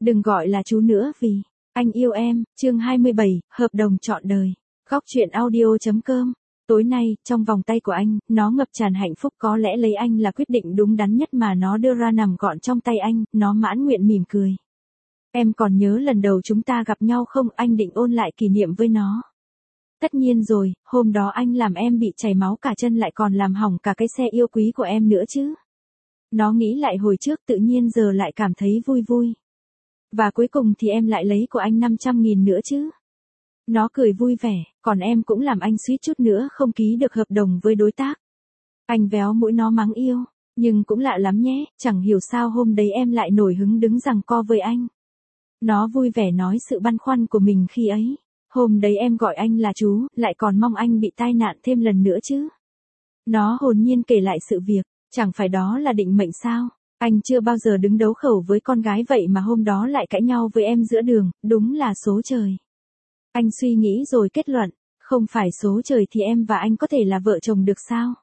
Đừng gọi là chú nữa vì anh yêu em, chương 27, hợp đồng trọn đời. Góc truyện audio.com. Tối nay, trong vòng tay của anh, nó ngập tràn hạnh phúc, có lẽ lấy anh là quyết định đúng đắn nhất mà nó đưa ra nằm gọn trong tay anh, nó mãn nguyện mỉm cười. Em còn nhớ lần đầu chúng ta gặp nhau không? Anh định ôn lại kỷ niệm với nó. Tất nhiên rồi, hôm đó anh làm em bị chảy máu cả chân lại còn làm hỏng cả cái xe yêu quý của em nữa chứ. Nó nghĩ lại hồi trước tự nhiên giờ lại cảm thấy vui vui. Và cuối cùng thì em lại lấy của anh 500.000 nữa chứ. Nó cười vui vẻ, còn em cũng làm anh suýt chút nữa không ký được hợp đồng với đối tác. Anh véo mũi nó mắng yêu, nhưng cũng lạ lắm nhé, chẳng hiểu sao hôm đấy em lại nổi hứng đứng giằng co với anh. Nó vui vẻ nói sự băn khoăn của mình khi ấy. Hôm đấy em gọi anh là chú, lại còn mong anh bị tai nạn thêm lần nữa chứ. Nó hồn nhiên kể lại sự việc, chẳng phải đó là định mệnh sao? Anh chưa bao giờ đứng đấu khẩu với con gái vậy mà hôm đó lại cãi nhau với em giữa đường, đúng là số trời. Anh suy nghĩ rồi kết luận, không phải số trời thì em và anh có thể là vợ chồng được sao?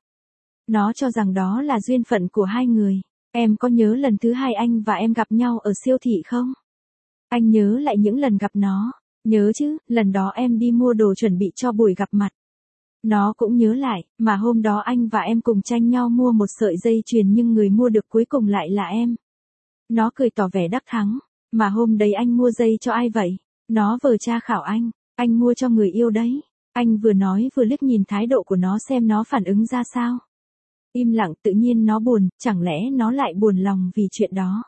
Nó cho rằng đó là duyên phận của hai người. Em có nhớ lần thứ hai anh và em gặp nhau ở siêu thị không? Anh nhớ lại những lần gặp nó. Nhớ chứ, lần đó em đi mua đồ chuẩn bị cho buổi gặp mặt. Nó cũng nhớ lại, mà hôm đó anh và em cùng tranh nhau mua một sợi dây chuyền nhưng người mua được cuối cùng lại là em. Nó cười tỏ vẻ đắc thắng, mà hôm đấy anh mua dây cho ai vậy? Nó vờ tra khảo anh mua cho người yêu đấy. Anh vừa nói vừa liếc nhìn thái độ của nó xem nó phản ứng ra sao. Im lặng, tự nhiên nó buồn, chẳng lẽ nó lại buồn lòng vì chuyện đó.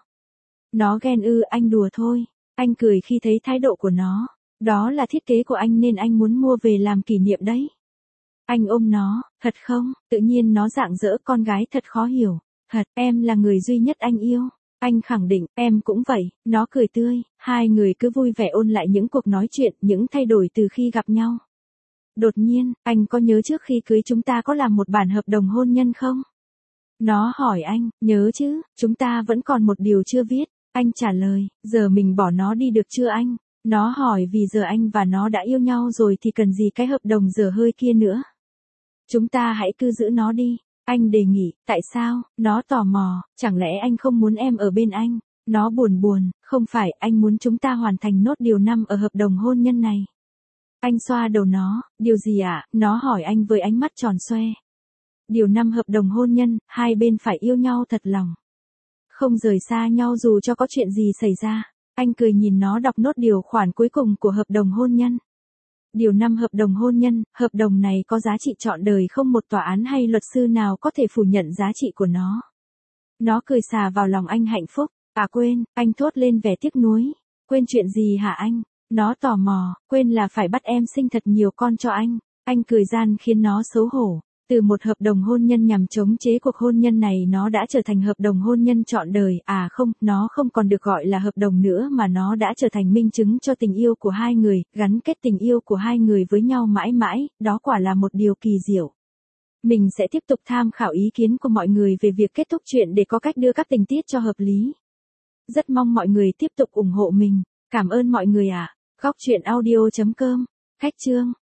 Nó ghen ư? Anh đùa thôi. Anh cười khi thấy thái độ của nó. Đó là thiết kế của anh nên anh muốn mua về làm kỷ niệm đấy. Anh ôm nó, thật không? Tự nhiên nó rạng rỡ, con gái thật khó hiểu. Thật, em là người duy nhất anh yêu. Anh khẳng định, em cũng vậy. Nó cười tươi, hai người cứ vui vẻ ôn lại những cuộc nói chuyện, những thay đổi từ khi gặp nhau. Đột nhiên, anh có nhớ trước khi cưới chúng ta có làm một bản hợp đồng hôn nhân không? Nó hỏi anh, nhớ chứ, chúng ta vẫn còn một điều chưa viết. Anh trả lời, giờ mình bỏ nó đi được chưa anh? Nó hỏi vì giờ anh và nó đã yêu nhau rồi thì cần gì cái hợp đồng dở hơi kia nữa. Chúng ta hãy cứ giữ nó đi. Anh đề nghị, tại sao? Nó tò mò, chẳng lẽ anh không muốn em ở bên anh? Nó buồn, không phải, anh muốn chúng ta hoàn thành nốt điều 5 ở hợp đồng hôn nhân này. Anh xoa đầu nó, điều gì ạ? Nó hỏi anh với ánh mắt tròn xoe. Điều 5 hợp đồng hôn nhân, hai bên phải yêu nhau thật lòng. Không rời xa nhau dù cho có chuyện gì xảy ra. Anh cười nhìn nó đọc nốt điều khoản cuối cùng của hợp đồng hôn nhân. Điều 5 hợp đồng hôn nhân, hợp đồng này có giá trị trọn đời, không một tòa án hay luật sư nào có thể phủ nhận giá trị của nó. Nó cười xà vào lòng anh hạnh phúc. À quên, anh thốt lên vẻ tiếc nuối. Quên chuyện gì hả anh? Nó tò mò, quên là phải bắt em sinh thật nhiều con cho anh. Anh cười gian khiến nó xấu hổ. Từ một hợp đồng hôn nhân nhằm chống chế cuộc hôn nhân này nó đã trở thành hợp đồng hôn nhân trọn đời. À không, nó không còn được gọi là hợp đồng nữa mà nó đã trở thành minh chứng cho tình yêu của hai người, gắn kết tình yêu của hai người với nhau mãi mãi, đó quả là một điều kỳ diệu. Mình sẽ tiếp tục tham khảo ý kiến của mọi người về việc kết thúc chuyện để có cách đưa các tình tiết cho hợp lý. Rất mong mọi người tiếp tục ủng hộ mình. Cảm ơn mọi người ạ. Góc truyện audio.com. Khách chương.